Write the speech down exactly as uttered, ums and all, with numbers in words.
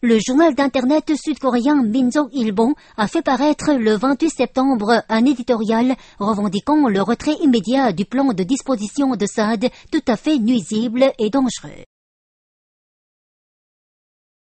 Le journal d'internet sud-coréen Minjok Ilbon a fait paraître le vingt-huit septembre un éditorial revendiquant le retrait immédiat du plan de disposition de S A D tout à fait nuisible et dangereux.